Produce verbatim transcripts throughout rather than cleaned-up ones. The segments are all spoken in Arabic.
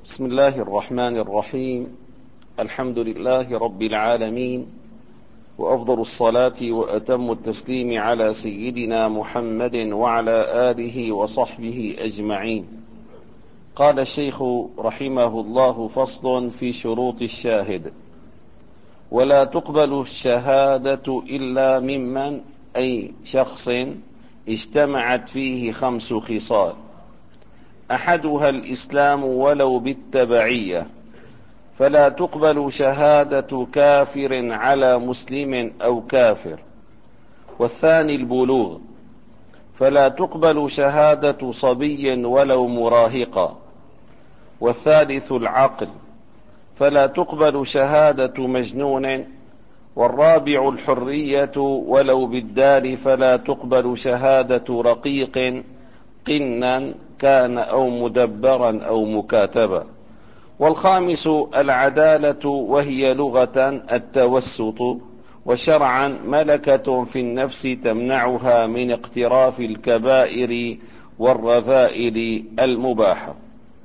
بسم الله الرحمن الرحيم. الحمد لله رب العالمين، وأفضل الصلاة وأتم التسليم على سيدنا محمد وعلى آله وصحبه أجمعين. قال الشيخ رحمه الله: فصل في شروط الشاهد. ولا تقبل الشهادة إلا ممن أي شخص اجتمعت فيه خمس خصال: أحدها الإسلام ولو بالتبعية، فلا تقبل شهادة كافر على مسلم أو كافر. والثاني البلوغ، فلا تقبل شهادة صبي ولو مراهقا. والثالث العقل، فلا تقبل شهادة مجنون. والرابع الحرية ولو بالدار، فلا تقبل شهادة رقيق قنا كان أو مدبرا أو مكاتبا. والخامس العدالة، وهي لغة التوسط، وشرعا ملكة في النفس تمنعها من اقتراف الكبائر والرذائل المباحة.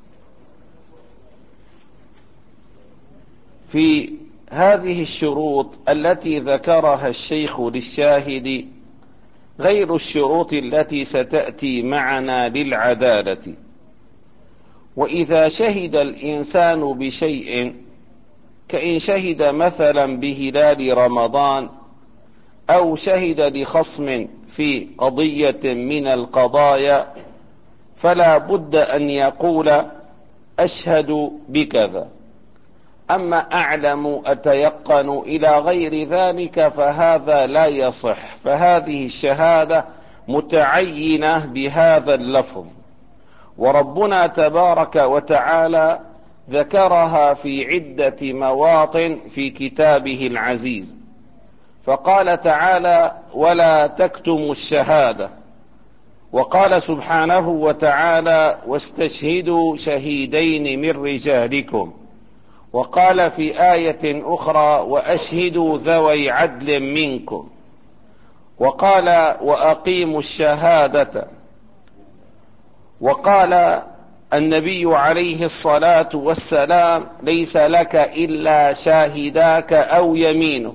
في هذه الشروط التي ذكرها الشيخ للشاهد غير الشروط التي ستأتي معنا للعدالة. وإذا شهد الإنسان بشيء، كإن شهد مثلا بهلال رمضان، أو شهد لخصم في قضية من القضايا، فلا بد أن يقول: أشهد بكذا. أما أعلم، أتيقن، إلى غير ذلك، فهذا لا يصح. فهذه الشهادة متعينة بهذا اللفظ، وربنا تبارك وتعالى ذكرها في عدة مواطن في كتابه العزيز. فقال تعالى: ولا تكتموا الشهادة. وقال سبحانه وتعالى: واستشهدوا شهيدين من رجالكم. وقال في آية أخرى: وأشهدوا ذوي عدل منكم. وقال: وأقيموا الشهادة. وقال النبي عليه الصلاة والسلام: ليس لك إلا شاهداك أو يمينه،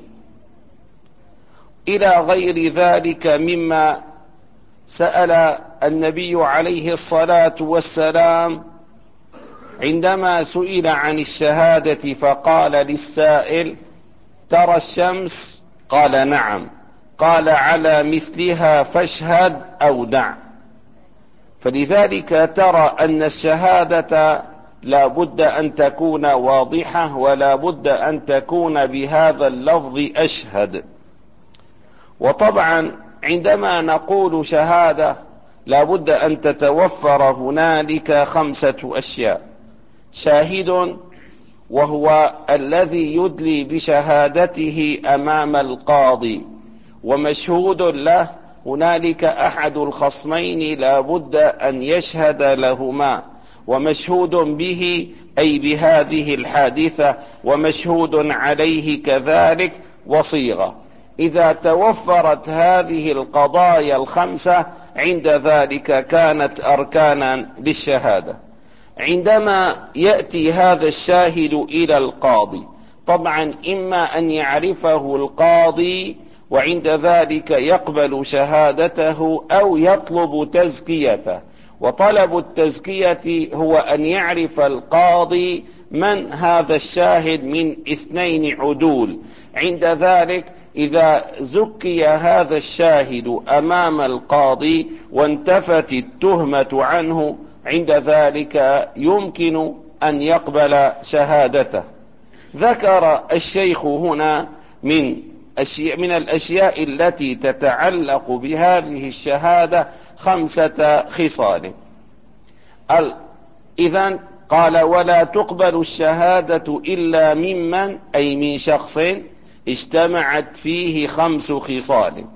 إلى غير ذلك مما سأل النبي عليه الصلاة والسلام عندما سئل عن الشهادة، فقال للسائل: ترى الشمس؟ قال: نعم. قال: على مثلها فاشهد أو دع. فلذلك ترى أن الشهادة لا بد أن تكون واضحة، ولا بد أن تكون بهذا اللفظ: أشهد. وطبعا عندما نقول شهادة لا بد أن تتوفر هنالك خمسة أشياء: شاهد، وهو الذي يدلي بشهادته أمام القاضي، ومشهود له، هنالك أحد الخصمين لا بد أن يشهد لهما، ومشهود به أي بهذه الحادثة، ومشهود عليه كذلك، وصيغة. إذا توفرت هذه القضايا الخمسة عند ذلك كانت أركانا للشهادة. عندما يأتي هذا الشاهد إلى القاضي، طبعا إما أن يعرفه القاضي وعند ذلك يقبل شهادته، أو يطلب تزكيته. وطلب التزكية هو أن يعرف القاضي من هذا الشاهد من اثنين عدول. عند ذلك إذا زكي هذا الشاهد أمام القاضي وانتفت التهمة عنه، عند ذلك يمكن أن يقبل شهادته. ذكر الشيخ هنا من أشياء من الأشياء التي تتعلق بهذه الشهادة خمسة خصال. إذن قال: ولا تقبل الشهادة إلا ممن أي من شخص اجتمعت فيه خمس خصال.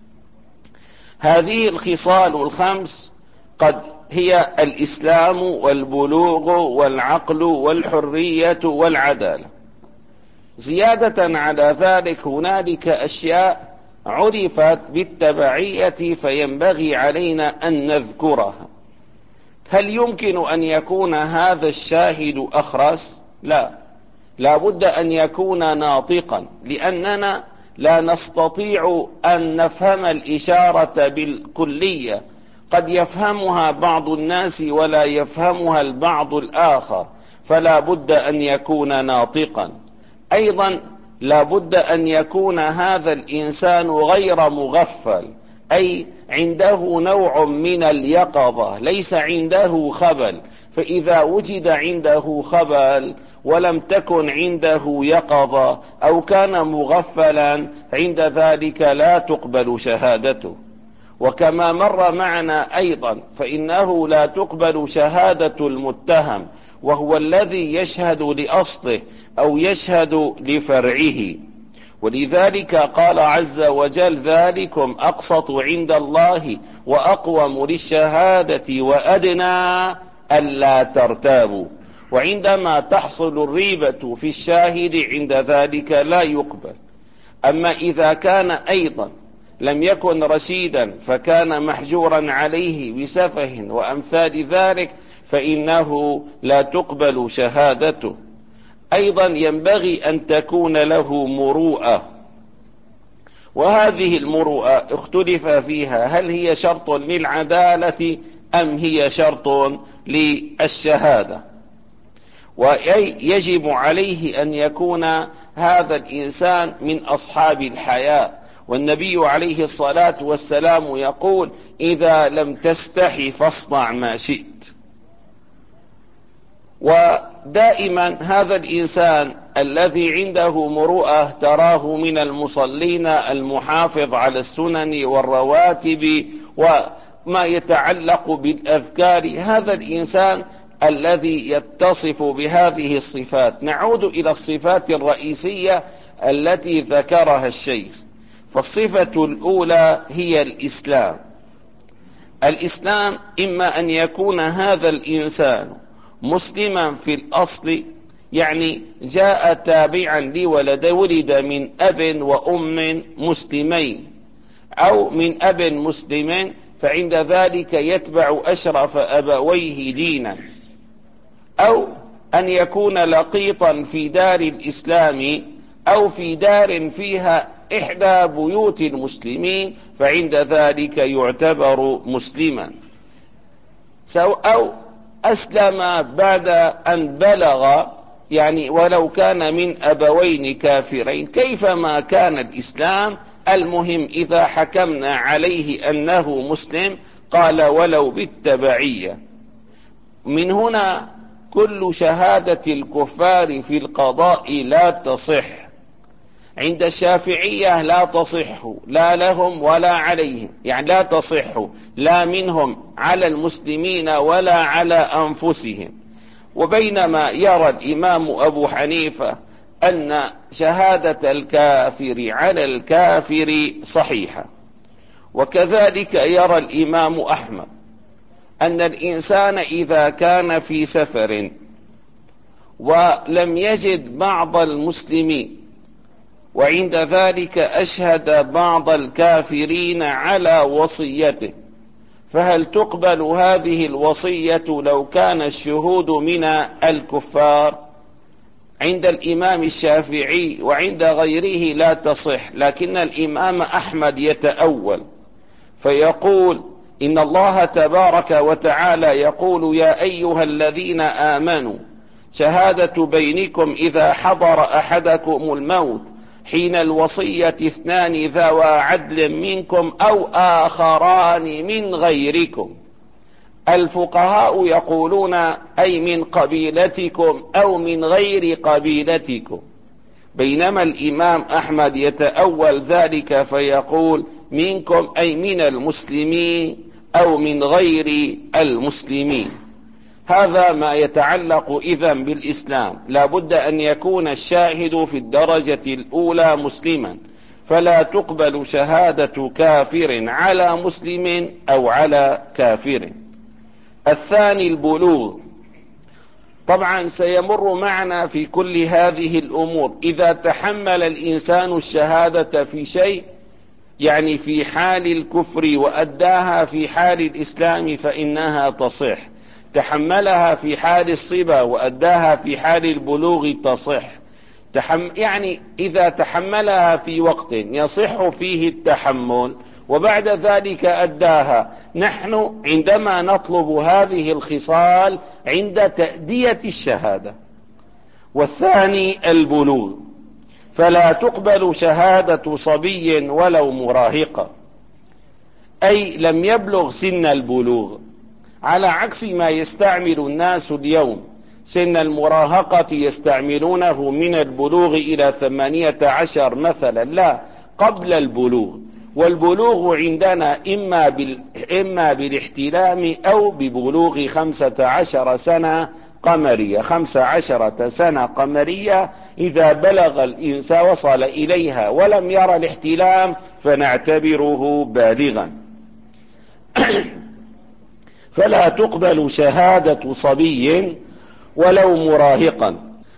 هذه الخصال الخمس قد هي الإسلام والبلوغ والعقل والحرية والعدالة. زيادة على ذلك هنالك أشياء عرفت بالتبعية فينبغي علينا أن نذكرها. هل يمكن أن يكون هذا الشاهد أخرس؟ لا، لا بد أن يكون ناطقا، لأننا لا نستطيع أن نفهم الإشارة بالكلية، قد يفهمها بعض الناس ولا يفهمها البعض الآخر، فلا بد أن يكون ناطقا. أيضا لا بد أن يكون هذا الإنسان غير مغفل، أي عنده نوع من اليقظة، ليس عنده خبل، فإذا وجد عنده خبل ولم تكن عنده يقظة أو كان مغفلا، عند ذلك لا تقبل شهادته. وكما مر معنا أيضا فإنه لا تقبل شهادة المتهم وهو الذي يشهد لأصله أو يشهد لفرعه. ولذلك قال عز وجل: ذلكم أقسط عند الله وأقوم للشهادة وأدنى ألا ترتابوا. وعندما تحصل الريبة في الشاهد عند ذلك لا يقبل. أما إذا كان أيضا لم يكن رشيدا فكان محجورا عليه بسفه وأمثال ذلك فإنه لا تقبل شهادته. أيضا ينبغي أن تكون له مروءة، وهذه المروءة اختلف فيها، هل هي شرط للعدالة أم هي شرط للشهادة؟ ويجب عليه أن يكون هذا الإنسان من أصحاب الحياء، والنبي عليه الصلاة والسلام يقول: إذا لم تستحي فاصنع ما شئت. ودائما هذا الإنسان الذي عنده مروءة تراه من المصلين المحافظ على السنن والرواتب وما يتعلق بالأذكار، هذا الإنسان الذي يتصف بهذه الصفات. نعود إلى الصفات الرئيسية التي ذكرها الشيخ. فالصفة الأولى هي الإسلام. الإسلام إما أن يكون هذا الإنسان مسلما في الأصل، يعني جاء تابعا لولد ولد من أب وأم مسلمين، أو من أب مسلم فعند ذلك يتبع أشرف أبويه دينا، أو أن يكون لقيطا في دار الإسلام أو في دار فيها إحدى بيوت المسلمين فعند ذلك يعتبر مسلما، أو أسلم بعد أن بلغ، يعني ولو كان من أبوين كافرين، كيفما كان الإسلام المهم إذا حكمنا عليه أنه مسلم قال ولو بالتبعية. من هنا كل شهادة الكفار في القضاء لا تصح. عند الشافعية لا تصح لا لهم ولا عليهم، يعني لا تصح لا منهم على المسلمين ولا على أنفسهم. وبينما يرى الإمام أبو حنيفة أن شهادة الكافر على الكافر صحيحة. وكذلك يرى الإمام أحمد أن الإنسان إذا كان في سفر ولم يجد بعض المسلمين وعند ذلك أشهد بعض الكافرين على وصيته، فهل تقبل هذه الوصية لو كان الشهود من الكفار؟ عند الإمام الشافعي وعند غيره لا تصح، لكن الإمام أحمد يتأول فيقول: إن الله تبارك وتعالى يقول: يا أيها الذين آمنوا شهادة بينكم إذا حضر أحدكم الموت حين الوصية اثنان ذوى عدل منكم أو آخران من غيركم. الفقهاء يقولون أي من قبيلتكم أو من غير قبيلتكم، بينما الإمام أحمد يتأول ذلك فيقول منكم أي من المسلمين أو من غير المسلمين. هذا ما يتعلق إذن بالإسلام. لا بد أن يكون الشاهد في الدرجة الأولى مسلما، فلا تقبل شهادة كافر على مسلم أو على كافر. الثاني البلوغ. طبعا سيمر معنا في كل هذه الأمور. إذا تحمل الإنسان الشهادة في شيء، يعني في حال الكفر وأداها في حال الإسلام، فإنها تصح. تحملها في حال الصبا وأداها في حال البلوغ تصح. تحم يعني إذا تحملها في وقت يصح فيه التحمل وبعد ذلك أداها، نحن عندما نطلب هذه الخصال عند تأدية الشهادة. والثاني البلوغ، فلا تقبل شهادة صبي ولو مراهقة، أي لم يبلغ سن البلوغ، على عكس ما يستعمل الناس اليوم. سن المراهقة يستعملونه من البلوغ إلى ثمانية عشر مثلا، لا، قبل البلوغ. والبلوغ عندنا إما, بال... إما بالاحتلام أو ببلوغ خمسة عشر سنة قمرية. خمسة عشرة سنة قمرية إذا بلغ الإنسان وصل إليها ولم يرى الاحتلام فنعتبره بالغا. فلا تقبل شهادة صبي ولو مراهقا.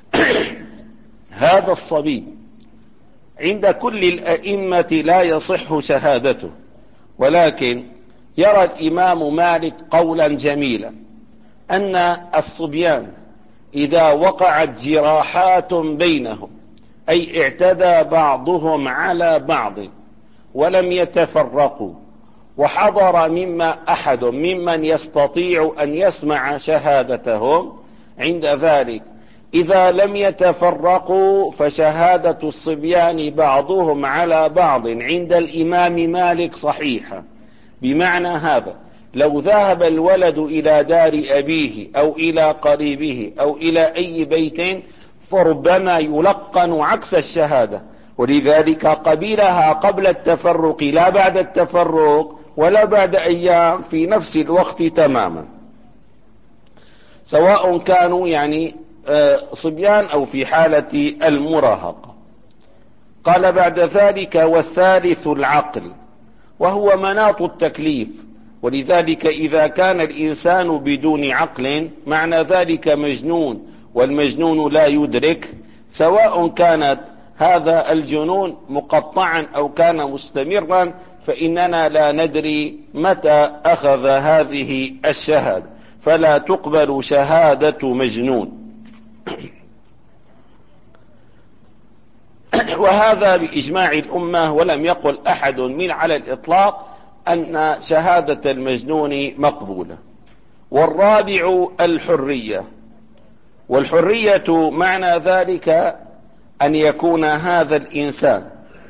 هذا الصبي عند كل الأئمة لا يصح شهادته، ولكن يرى الإمام مالك قولا جميلا أن الصبيان إذا وقعت جراحات بينهم، أي اعتدى بعضهم على بعض ولم يتفرقوا، وحضر مما أحد ممن يستطيع أن يسمع شهادتهم، عند ذلك إذا لم يتفرقوا فشهادة الصبيان بعضهم على بعض عند الإمام مالك صحيحة. بمعنى هذا لو ذهب الولد إلى دار أبيه أو إلى قريبه أو إلى أي بيت فربما يلقن عكس الشهادة، ولذلك قبلها قبل التفرق لا بعد التفرق ولا بعد أيام، في نفس الوقت تماما، سواء كانوا يعني صبيان أو في حالة المراهقة. قال بعد ذلك: والثالث العقل، وهو مناط التكليف، ولذلك إذا كان الإنسان بدون عقل معنى ذلك مجنون، والمجنون لا يدرك، سواء كانت هذا الجنون مقطعا أو كان مستمرا، فإننا لا ندري متى أخذ هذه الشهادة، فلا تقبل شهادة مجنون. وهذا بإجماع الأمة، ولم يقل أحد من على الإطلاق أن شهادة المجنون مقبولة. والرابع الحرية، والحرية معنى ذلك أن يكون هذا الإنسان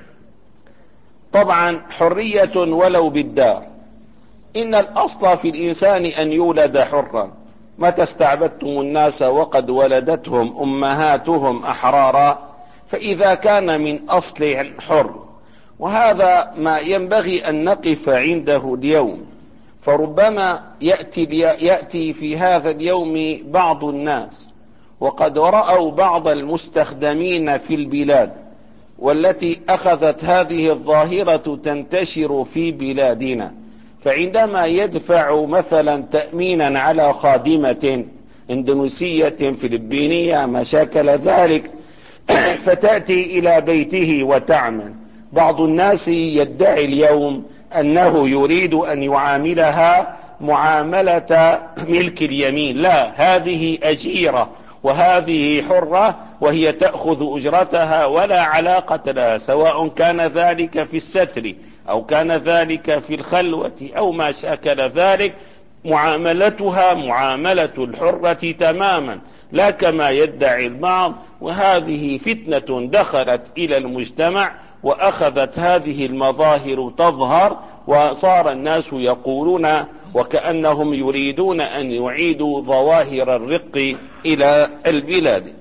طبعا حرية ولو بالدار. إن الأصل في الإنسان أن يولد حرا، متى استعبدتم الناس وقد ولدتهم أمهاتهم أحرارا، فإذا كان من أصل حر، وهذا ما ينبغي أن نقف عنده اليوم. فربما يأتي, يأتي في هذا اليوم بعض الناس وقد رأوا بعض المستخدمين في البلاد، والتي أخذت هذه الظاهرة تنتشر في بلادنا، فعندما يدفع مثلا تأمينا على خادمة اندونيسية فلبينية ما شاكل ذلك، فتأتي إلى بيته وتعمل، بعض الناس يدعي اليوم أنه يريد أن يعاملها معاملة ملك اليمين. لا، هذه أجيرة وهذه حرة، وهي تأخذ أجرتها ولا علاقة لها، سواء كان ذلك في الستر أو كان ذلك في الخلوة أو ما شاكل ذلك، معاملتها معاملة الحرة تماما، لا كما يدعي البعض. وهذه فتنة دخلت إلى المجتمع وأخذت هذه المظاهر تظهر، وصار الناس يقولون وكأنهم يريدون أن يعيدوا ظواهر الرق إلى البلاد.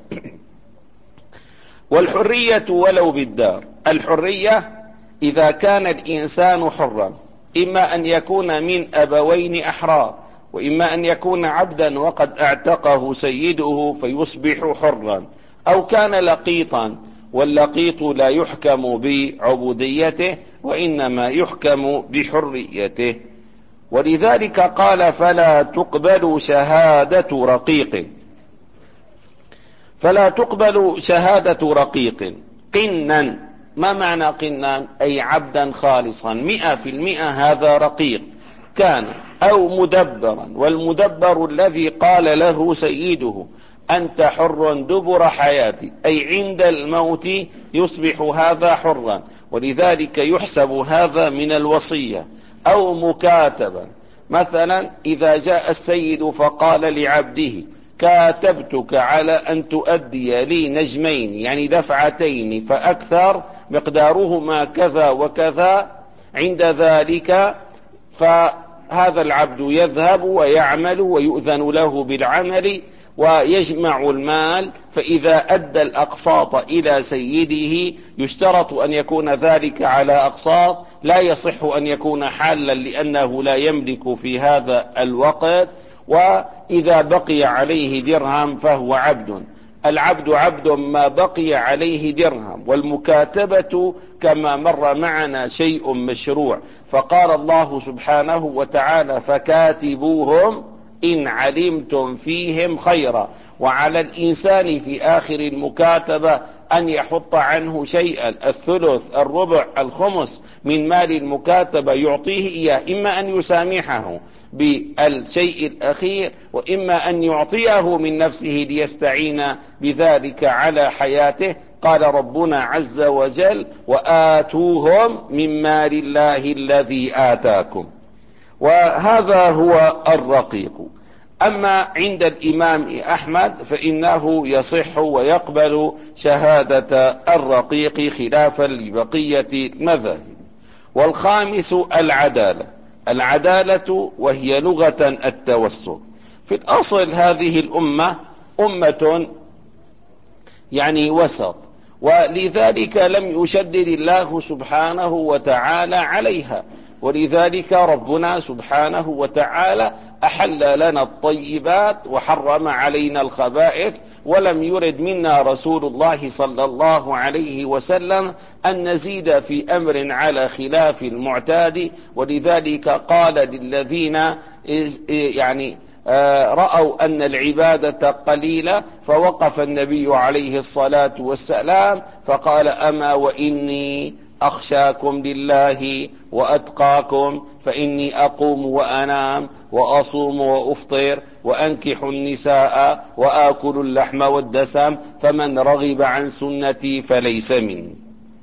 والحرية ولو بالدار، الحرية إذا كان الإنسان حرا، إما أن يكون من أبوين أحرار، وإما أن يكون عبدا وقد اعتقه سيده فيصبح حرا، أو كان لقيطا، واللقيط لا يحكم بعبوديته وإنما يحكم بحريته. ولذلك قال: فلا تقبل شهادة رقيق. فلا تقبل شهادة رقيق. قنا، ما معنى قنا؟ أي عبدا خالصا مئة في المئة، هذا رقيق كان أو مدبرا، والمدبر الذي قال له سيده أنت حر دبر حياتي، أي عند الموت يصبح هذا حرا، ولذلك يحسب هذا من الوصية. أو مكاتبا، مثلا إذا جاء السيد فقال لعبده كاتبتك على أن تؤدي لي نجمين، يعني دفعتين فأكثر مقدارهما كذا وكذا، عند ذلك فهذا العبد يذهب ويعمل ويؤذن له بالعمل ويجمع المال، فإذا أدى الأقساط إلى سيده يشترط أن يكون ذلك على أقساط، لا يصح أن يكون حالا لأنه لا يملك في هذا الوقت. وإذا بقي عليه درهم فهو عبد، العبد عبد ما بقي عليه درهم. والمكاتبة كما مر معنا شيء مشروع، فقال الله سبحانه وتعالى فكاتبوهم إن علمتم فيهم خيرا. وعلى الإنسان في آخر المكاتبة أن يحط عنه شيئا، الثلث، الربع، الخمس من مال المكاتبة يعطيه إياه، إما أن يسامحه بالشيء الأخير، وإما أن يعطيه من نفسه ليستعين بذلك على حياته. قال ربنا عز وجل وآتوهم من مال الله الذي آتاكم، وهذا هو الرقيق. أما عند الإمام أحمد فإنه يصح ويقبل شهادة الرقيق خلافا لبقية المذاهب. والخامس العدالة، العدالة وهي لغة التوسط. في الأصل هذه الأمة أمة يعني وسط، ولذلك لم يشدد الله سبحانه وتعالى عليها، ولذلك ربنا سبحانه وتعالى أحل لنا الطيبات وحرم علينا الخبائث، ولم يرد منا رسول الله صلى الله عليه وسلم أن نزيد في أمر على خلاف المعتاد. ولذلك قال للذين يعني رأوا أن العبادة قليلة، فوقف النبي عليه الصلاة والسلام فقال أما وإني أخشاكم لله وأتقاكم، فإني أقوم وأنام وأصوم وأفطر وأنكح النساء وآكل اللحم والدسم، فمن رغب عن سنتي فليس مني.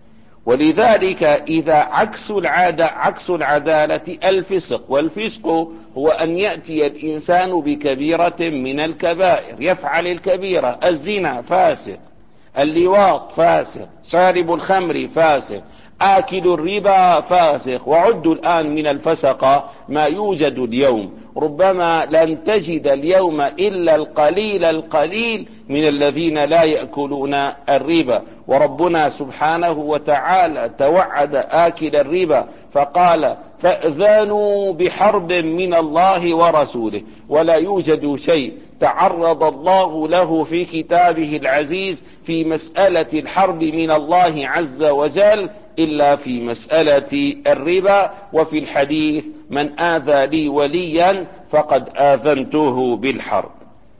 ولذلك إذا عكس العادة عكس العدالة الفسق، والفسق هو أن يأتي الإنسان بكبيرة من الكبائر، يفعل الكبيرة، الزنا فاسق، اللواط فاسق، شارب الخمر فاسق، آكل الربا فاسق. وعدوا الآن من الفسقة ما يوجد اليوم، ربما لن تجد اليوم إلا القليل القليل من الذين لا يأكلون الربا. وربنا سبحانه وتعالى توعد آكل الربا فقال فأذنوا بحرب من الله ورسوله. ولا يوجد شيء تعرض الله له في كتابه العزيز في مسألة الحرب من الله عز وجل إلا في مسألة الربا. وفي الحديث من آذى لي وليا فقد آذنته بالحرب.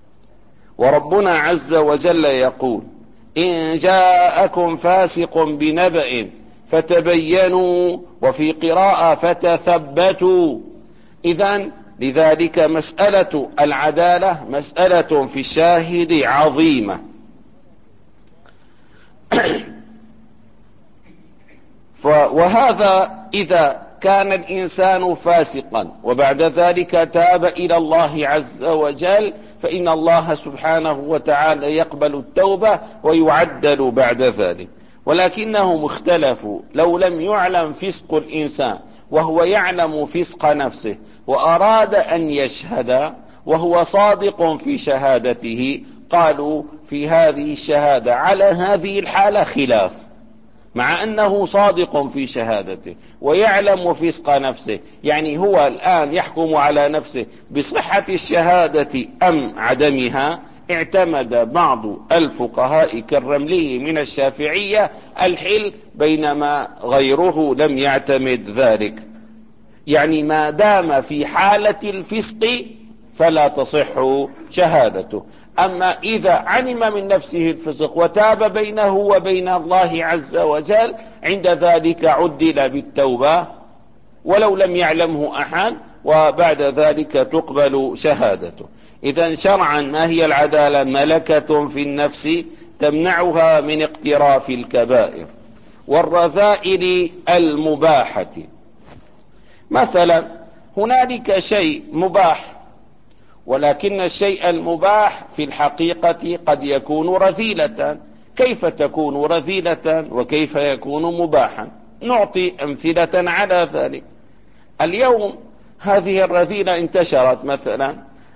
وربنا عز وجل يقول إن جاءكم فاسق بنبأ فتبينوا، وفي قراءة فتثبتوا. إذن لذلك مسألة العدالة مسألة في الشاهد عظيمة. وهذا إذا كان الإنسان فاسقا وبعد ذلك تاب إلى الله عز وجل فإن الله سبحانه وتعالى يقبل التوبة ويعدل بعد ذلك. ولكنهم اختلفوا، لو لم يعلم فسق الإنسان وهو يعلم فسق نفسه وأراد أن يشهد وهو صادق في شهادته، قالوا في هذه الشهادة على هذه الحالة خلاف، مع أنه صادق في شهادته ويعلم فسق نفسه. يعني هو الآن يحكم على نفسه بصحة الشهادة أم عدمها. اعتمد بعض الفقهاء كالرملي من الشافعية الحل، بينما غيره لم يعتمد ذلك. يعني ما دام في حالة الفسق فلا تصح شهادته. أما إذا علم من نفسه الفسق وتاب بينه وبين الله عز وجل عند ذلك عدل بالتوبة ولو لم يعلمه أحد، وبعد ذلك تقبل شهادته. إذن شرعا ما هي العدالة؟ ملكة في النفس تمنعها من اقتراف الكبائر. والرذائل المباحة، مثلا هنالك شيء مباح، ولكن الشيء المباح في الحقيقة قد يكون رذيلة. كيف تكون رذيلة وكيف يكون مباحا؟ نعطي أمثلة على ذلك. اليوم هذه الرذيلة انتشرت، مثلا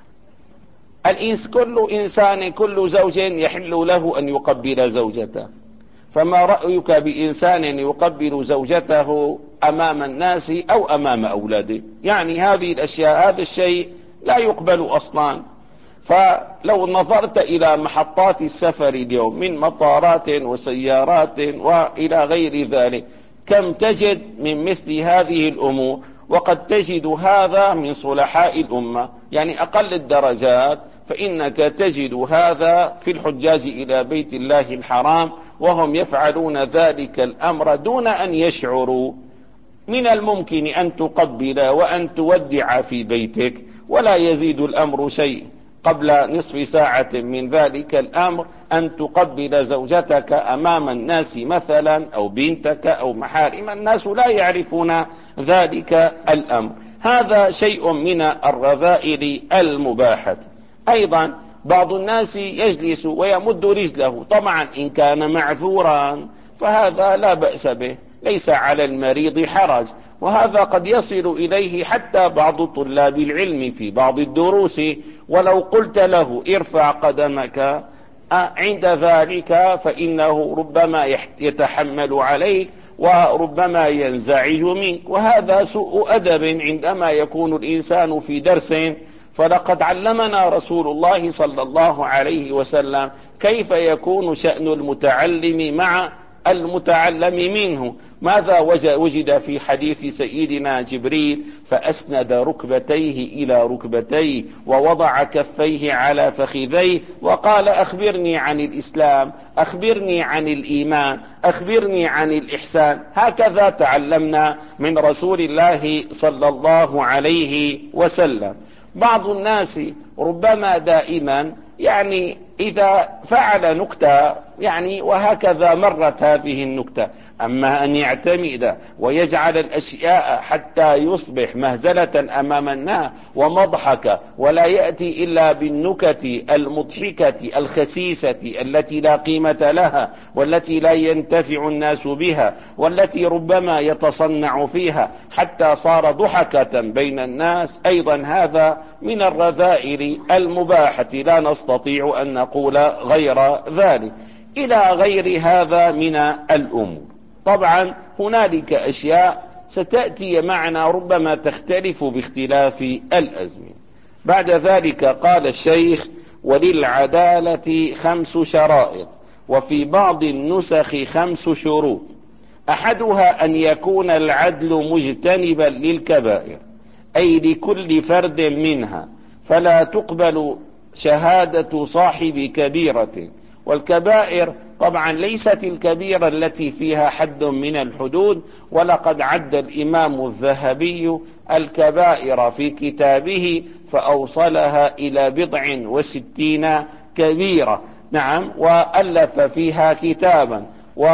الإنس كل إنسان كل زوج يحل له أن يقبل زوجته، فما رأيك بإنسان يقبل زوجته أمام الناس أو أمام أولاده؟ يعني هذه الأشياء، هذا الشيء لا يقبل أصلا. فلو نظرت إلى محطات السفر اليوم من مطارات وسيارات وإلى غير ذلك، كم تجد من مثل هذه الأمور، وقد تجد هذا من صلحاء الأمة. يعني أقل الدرجات فإنك تجد هذا في الحجاج إلى بيت الله الحرام، وهم يفعلون ذلك الأمر دون أن يشعروا. من الممكن أن تقبل وأن تودع في بيتك ولا يزيد الأمر شيء. قبل نصف ساعة من ذلك الأمر أن تقبل زوجتك أمام الناس مثلا، أو بنتك أو محارم الناس لا يعرفون ذلك الأمر. هذا شيء من الرذائل المباحة. أيضا بعض الناس يجلس ويمد رجله، طبعا إن كان معذورا فهذا لا بأس به، ليس على المريض حرج، وهذا قد يصل إليه حتى بعض طلاب العلم في بعض الدروس. ولو قلت له ارفع قدمك عند ذلك فإنه ربما يتحمل عليك وربما ينزعج منك، وهذا سوء أدب عندما يكون الإنسان في درس. فلقد علمنا رسول الله صلى الله عليه وسلم كيف يكون شأن المتعلم مع المتعلم منه. ماذا وجد في حديث سيدنا جبريل؟ فأسند ركبتيه إلى ركبتيه ووضع كفيه على فخذيه وقال أخبرني عن الإسلام، أخبرني عن الإيمان، أخبرني عن الإحسان. هكذا تعلمنا من رسول الله صلى الله عليه وسلم. بعض الناس ربما دائما يعني إذا فعل نكتة يعني وهكذا مرت هذه النكتة، أما أن يعتمد ويجعل الأشياء حتى يصبح مهزلة أمام الناس ومضحكة، ولا يأتي إلا بالنكت المضحكة الخسيسة التي لا قيمة لها والتي لا ينتفع الناس بها والتي ربما يتصنع فيها حتى صار ضحكة بين الناس، أيضا هذا من الرذائل المباحة، لا نستطيع أن نقول غير ذلك. إلى غير هذا من الأمور. طبعا هنالك أشياء ستأتي معنا ربما تختلف باختلاف الأزمنة. بعد ذلك قال الشيخ: وللعدالة خمس شرائط، وفي بعض النسخ خمس شروط. أحدها أن يكون العدل مجتنبا للكبائر، أي لكل فرد منها، فلا تقبل شهادة صاحب كبيرة. والكبائر طبعا ليست الكبيرة التي فيها حد من الحدود، ولقد عد الإمام الذهبي الكبائر في كتابه فأوصلها إلى بضع وستين كبيرة، نعم، وألف فيها كتابا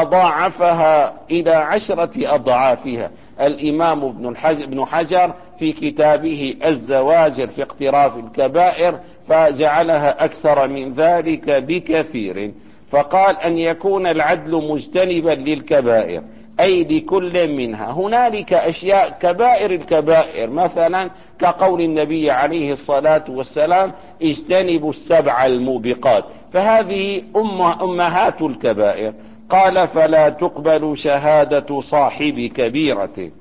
وضاعفها إلى عشرة أضعافها الإمام ابن حجر في كتابه الزواجر في اقتراف الكبائر، فجعلها أكثر من ذلك بكثير. فقال أن يكون العدل مجتنبا للكبائر، أي لكل منها. هنالك أشياء كبائر الكبائر، مثلا كقول النبي عليه الصلاة والسلام: اجتنبوا السبع الموبقات، فهذه أم أمهات الكبائر. قال: فلا تقبل شهادة صاحب كبيرة،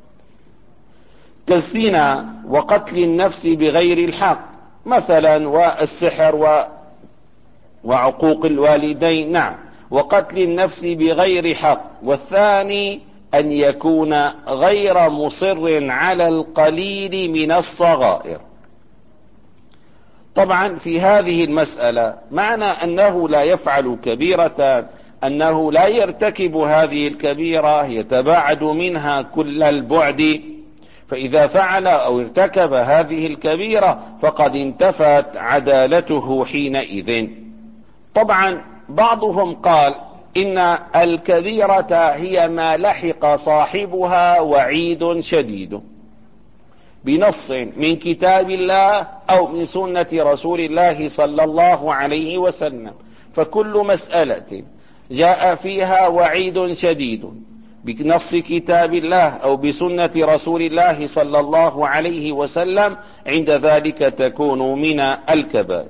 كالزنا وقتل النفس بغير الحق مثلا، والسحر و وعقوق الوالدين، نعم، وقتل النفس بغير حق. والثاني أن يكون غير مصر على القليل من الصغائر. طبعا في هذه المسألة معنى أنه لا يفعل كبيرة أنه لا يرتكب هذه الكبيرة، يتباعد منها كل البعد. فإذا فعل أو ارتكب هذه الكبيرة فقد انتفت عدالته حينئذ. طبعا بعضهم قال إن الكبيرة هي ما لحق صاحبها وعيد شديد بنص من كتاب الله أو من سنة رسول الله صلى الله عليه وسلم، فكل مسألة جاء فيها وعيد شديد بنص كتاب الله أو بسنة رسول الله صلى الله عليه وسلم عند ذلك تكون من الكبائر.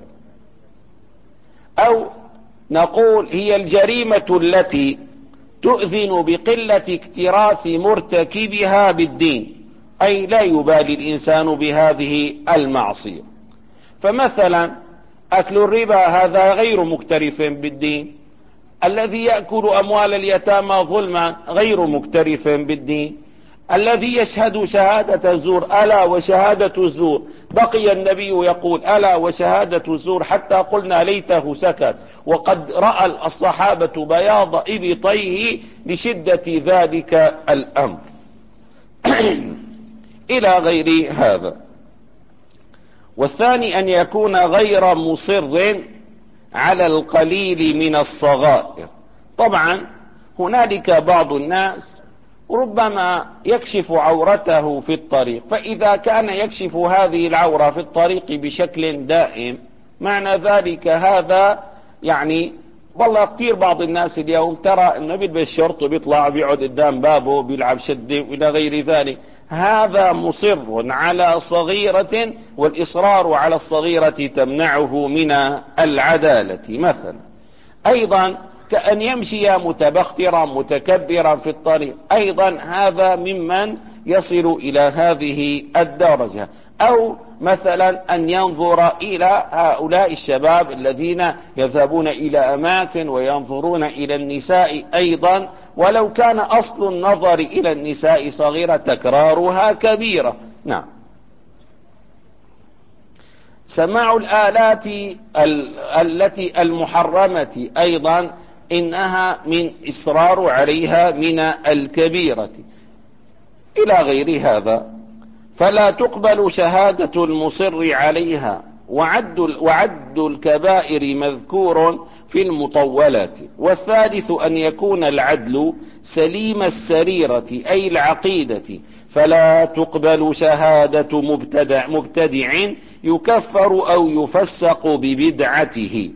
أو نقول هي الجريمة التي تؤذن بقلة اكتراث مرتكبها بالدين، أي لا يبالي الإنسان بهذه المعصية. فمثلا أكل الربا هذا غير مكترث بالدين، الذي يأكل أموال اليتامى ظلما غير مكترث بالدين، الذي يشهد شهادة الزور ألا وشهادة الزور، بقي النبي يقول ألا وشهادة الزور حتى قلنا ليته سكت، وقد رأى الصحابة بياض إبطيه لشدة ذلك الأمر إلى غير هذا. والثاني أن يكون غير مصر على القليل من الصغائر. طبعا هنالك بعض الناس ربما يكشف عورته في الطريق، فإذا كان يكشف هذه العورة في الطريق بشكل دائم معنى ذلك هذا يعني والله كثير بعض الناس اليوم ترى انه بيلبس شرط وبيطلع بيقعد قدام بابه بيلعب شده والى غير ذلك، هذا مصر على صغيرة، والإصرار على الصغيرة تمنعه من العدالة. مثلا أيضا كأن يمشي متبخترا متكبرا في الطريق، أيضا هذا ممن يصل إلى هذه الدرجة. أو مثلا أن ينظر إلى هؤلاء الشباب الذين يذهبون إلى أماكن وينظرون إلى النساء أيضا، ولو كان أصل النظر إلى النساء صغيرة تكرارها كبيرة. نعم. سماع الآلات التي المحرمة أيضا إنها من إصرار عليها من الكبيرة إلى غير هذا، فلا تقبل شهادة المصر عليها. وعد, وعد الكبائر مذكور في المطولات. والثالث أن يكون العدل سليم السريرة أي العقيدة، فلا تقبل شهادة مبتدع, مبتدع يكفر أو يفسق ببدعته.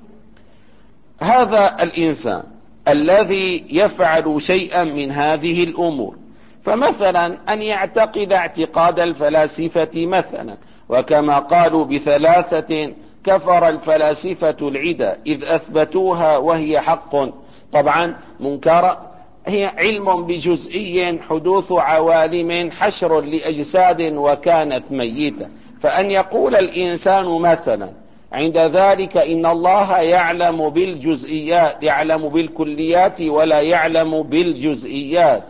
هذا الإنسان الذي يفعل شيئا من هذه الأمور، فمثلا أن يعتقد اعتقاد الفلاسفة مثلا، وكما قالوا بثلاثة كفر الفلاسفة العدة إذ أثبتوها وهي حق. طبعا منكر هي علم بجزئي حدوث عوالم حشر لأجساد وكانت ميتة. فأن يقول الإنسان مثلا عند ذلك إن الله يعلم بالجزئيات، يعلم بالكليات ولا يعلم بالجزئيات،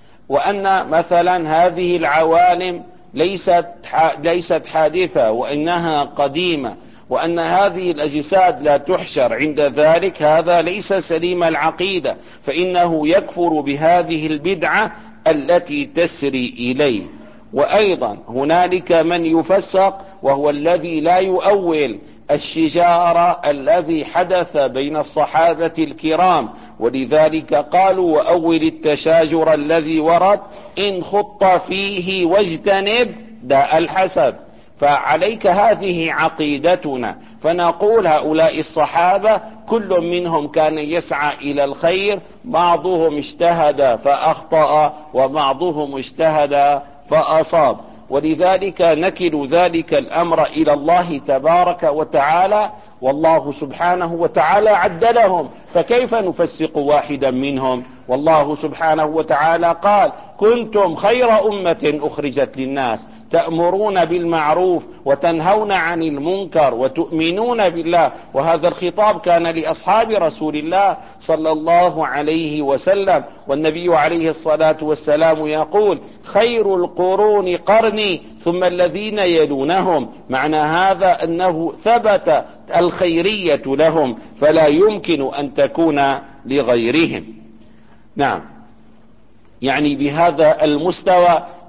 وأن مثلا هذه العوالم ليست ليست حادثة وإنها قديمة، وأن هذه الأجساد لا تحشر، عند ذلك هذا ليس سليم العقيدة، فإنه يكفر بهذه البدعة التي تسري إليه. وأيضا هنالك من يفسق وهو الذي لا يؤول الشجار الذي حدث بين الصحابة الكرام، ولذلك قالوا وأول التشاجر الذي ورد إن خط فيه واجتنب داء الحسد. فعليك هذه عقيدتنا، فنقول هؤلاء الصحابة كل منهم كان يسعى إلى الخير، بعضهم اجتهد فأخطأ وبعضهم اجتهد فأصاب، ولذلك نكل ذلك الأمر إلى الله تبارك وتعالى، والله سبحانه وتعالى عدلهم، فكيف نفسق واحدا منهم؟ والله سبحانه وتعالى قال كنتم خير أمة أخرجت للناس تأمرون بالمعروف وتنهون عن المنكر وتؤمنون بالله. وهذا الخطاب كان لأصحاب رسول الله صلى الله عليه وسلم، والنبي عليه الصلاة والسلام يقول خير القرون قرني ثم الذين يلونهم. معنى هذا أنه ثبت الخيرية لهم فلا يمكن أن تكون لغيرهم. نعم، يعني بهذا المستوى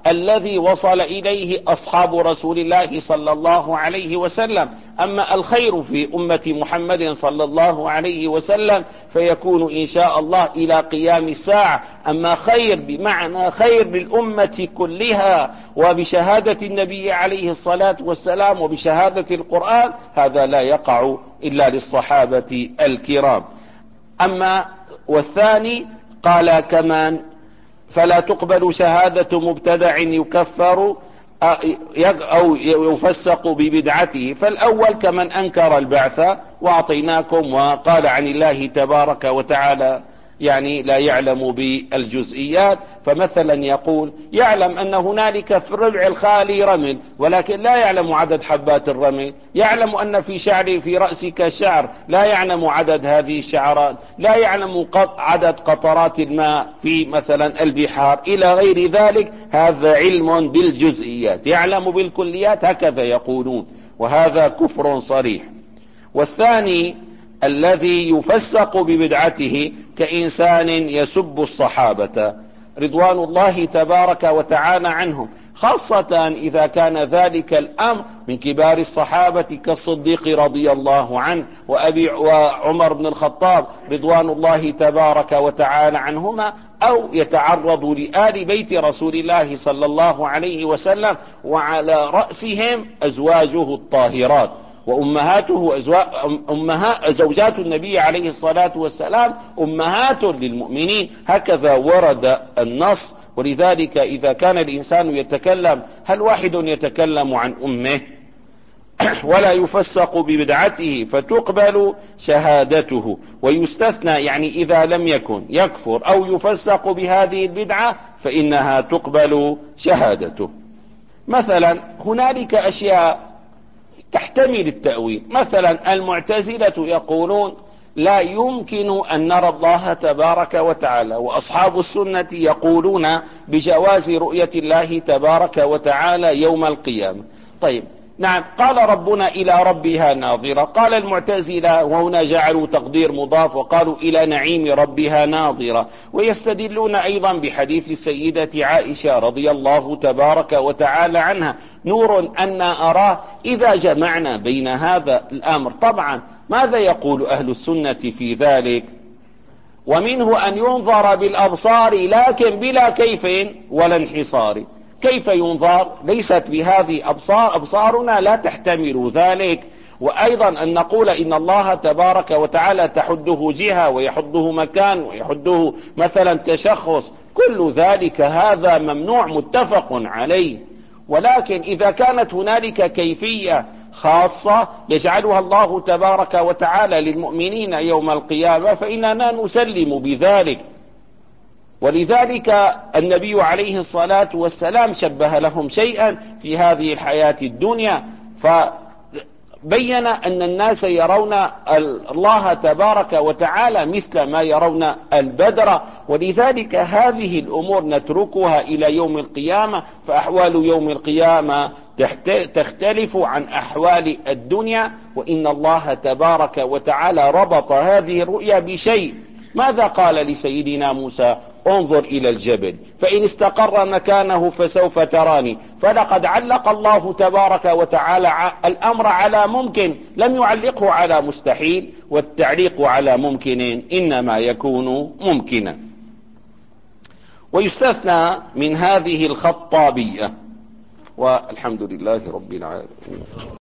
الذي وصل إليه أصحاب رسول الله صلى الله عليه وسلم. أما الخير في أمة محمد صلى الله عليه وسلم فيكون إن شاء الله إلى قيام الساعة. أما خير بمعنى خير للأمة كلها وبشهادة النبي عليه الصلاة والسلام وبشهادة القرآن، هذا لا يقع إلا للصحابة الكرام. أما والثاني قال كمان فلا تقبل شهادة مبتدع يكفر أو يفسق ببدعته. فالأول كمن أنكر البعث وأعطيناكم وقال عن الله تبارك وتعالى يعني لا يعلم بالجزئيات. فمثلا يقول يعلم أن هنالك في الربع الخالي رمل ولكن لا يعلم عدد حبات الرمل، يعلم أن في شعر في رأسك شعر لا يعلم عدد هذه الشعرات، لا يعلم عدد قطرات الماء في مثلا البحار إلى غير ذلك. هذا علم بالجزئيات، يعلم بالكليات، هكذا يقولون، وهذا كفر صريح. والثاني الذي يفسق ببدعته كإنسان يسب الصحابة رضوان الله تبارك وتعالى عنهم، خاصة إذا كان ذلك الأمر من كبار الصحابة كالصديق رضي الله عنه وأبي وعمر بن الخطاب رضوان الله تبارك وتعالى عنهما، أو يتعرض لآل بيت رسول الله صلى الله عليه وسلم وعلى رأسهم أزواجه الطاهرات وأمهاته أمها زوجات النبي عليه الصلاة والسلام أمهات للمؤمنين، هكذا ورد النص. ولذلك إذا كان الإنسان يتكلم، هل واحد يتكلم عن أمه ولا يفسق ببدعته فتقبل شهادته، ويستثنى يعني إذا لم يكن يكفر أو يفسق بهذه البدعة فإنها تقبل شهادته. مثلا هنالك أشياء تحتمل التأويل، مثلا المعتزلة يقولون لا يمكن أن نرى الله تبارك وتعالى، وأصحاب السنة يقولون بجواز رؤية الله تبارك وتعالى يوم القيامة. طيب نعم، قال ربنا إلى ربها ناظرة، قال المعتزلة وهنا جعلوا تقدير مضاف وقالوا إلى نعيم ربها ناظرة، ويستدلون أيضا بحديث السيدة عائشة رضي الله تبارك وتعالى عنها نور أن أراه. إذا جمعنا بين هذا الأمر طبعا ماذا يقول أهل السنة في ذلك؟ ومنه أن ينظر بالأبصار لكن بلا كيف ولا انحصار. كيف ينظر؟ ليست بهذه أبصار، أبصارنا لا تحتمل ذلك. وأيضا أن نقول إن الله تبارك وتعالى تحده جهة ويحده مكان ويحده مثلا تشخص، كل ذلك هذا ممنوع متفق عليه. ولكن إذا كانت هنالك كيفية خاصة يجعلها الله تبارك وتعالى للمؤمنين يوم القيامة فإننا نسلم بذلك. ولذلك النبي عليه الصلاة والسلام شبه لهم شيئا في هذه الحياة الدنيا، فبين أن الناس يرون الله تبارك وتعالى مثل ما يرون البدر. ولذلك هذه الأمور نتركها إلى يوم القيامة، فأحوال يوم القيامة تختلف عن أحوال الدنيا. وإن الله تبارك وتعالى ربط هذه الرؤيا بشيء. ماذا قال لسيدنا موسى؟ انظر إلى الجبل فإن استقر مكانه فسوف تراني. فلقد علق الله تبارك وتعالى الأمر على ممكن، لم يعلقه على مستحيل، والتعليق على ممكن إنما يكون ممكنا. ويستثنى من هذه الخطابية، والحمد لله رب العالمين.